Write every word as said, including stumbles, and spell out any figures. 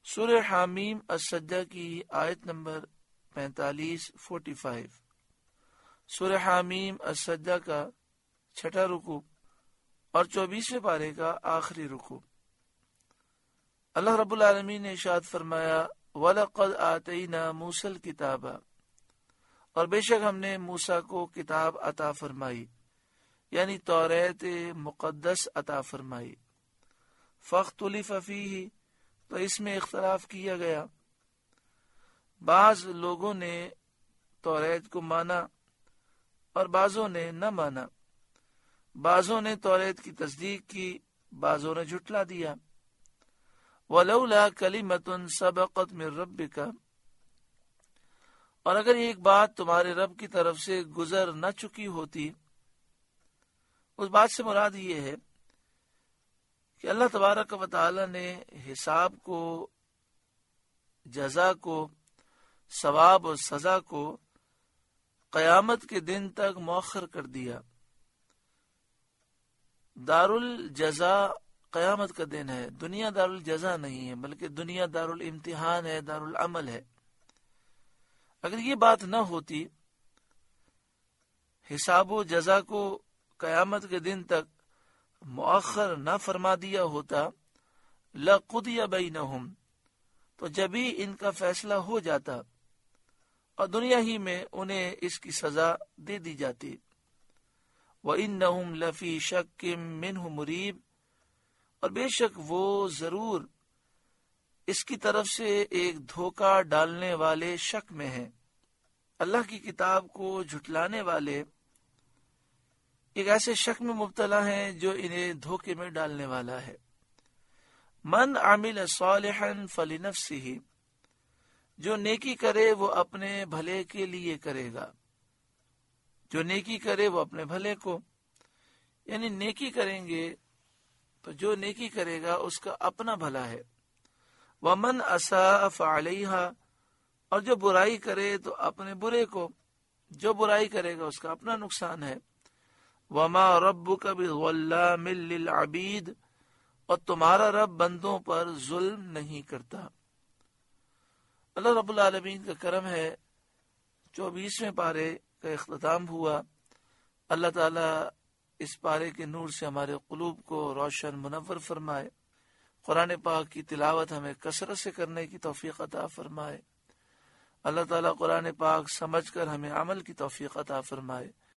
سورہ حامیم السجدہ کی آیت نمبر پینتالیس فورٹی فائیو. سورہ حامیم السجدہ کا چھٹا رکوع اور چوبیسویں پارے کا آخری رکوع. اللہ رب العالمین نے ارشاد فرمایا وَلَقَدْ آتَيْنَا مُوسَى الْكِتَابَ، اور بے شک ہم نے موسیٰ کو کتاب عطا فرمائی، یعنی توریت مقدس عطا فرمائی. فَاخْتُلِفَ فِيهِ، تو اس میں اختلاف کیا گیا. بعض لوگوں نے توریت کو مانا اور بعضوں نے نہ مانا. بعضوں نے توریت کی تصدیق کی، بعضوں نے جھٹلا دیا. وَلَوْلَا كَلِمَةٌ سَبَقَتْ مِن رَبِّكَ، اور اگر ایک بات تمہارے رب کی طرف سے گزر نہ چکی ہوتی، اس بات سے مراد یہ ہے کہ اللہ تبارک و تعالی نے حساب کو، جزا کو، ثواب و سزا کو قیامت کے دن تک مؤخر کر دیا. دار الجزا قیامت کا دن ہے، دنیا دار الجزا نہیں ہے، بلکہ دنیا دار الامتحان ہے، دار العمل ہے. اگر یہ بات نہ ہوتی، حساب و جزا کو قیامت کے دن تک مؤخر نہ فرما دیا ہوتا، لَقُضِيَ بَيْنَهُمْ، تو جبھی ان کا فیصلہ ہو جاتا اور دنیا ہی میں انہیں اس کی سزا دے دی جاتی. وَإِنَّهُمْ لَفِي شَكٍّ مِّنْهُ مُرِيبٍ، اور بے شک وہ ضرور اس کی طرف سے ایک دھوکہ ڈالنے والے شک میں ہیں. اللہ کی کتاب کو جھٹلانے والے ایک ایسے شک میں مبتلا ہیں جو انہیں دھوکے میں ڈالنے والا ہے. من عمل صالحا فلنفسہ، جو نیکی کرے وہ اپنے بھلے کے لیے کرے گا. جو نیکی کرے وہ اپنے بھلے کو، یعنی نیکی کریں گے تو جو نیکی کرے گا اس کا اپنا بھلا ہے. ومن اساء فعلیہا، اور جو برائی کرے تو اپنے برے کو، جو برائی کرے گا اس کا اپنا نقصان ہے. وما ربک بظلام للعبید، اور تمہارا رب بندوں پر ظلم نہیں کرتا. اللہ رب العالمین کا کرم ہے، چوبیسویں پارے کا اختتام ہوا. اللہ تعالیٰ اس پارے کے نور سے ہمارے قلوب کو روشن منور فرمائے. قرآن پاک کی تلاوت ہمیں کثرت سے کرنے کی توفیق عطا فرمائے. اللہ تعالیٰ قرآن پاک سمجھ کر ہمیں عمل کی توفیق عطا فرمائے.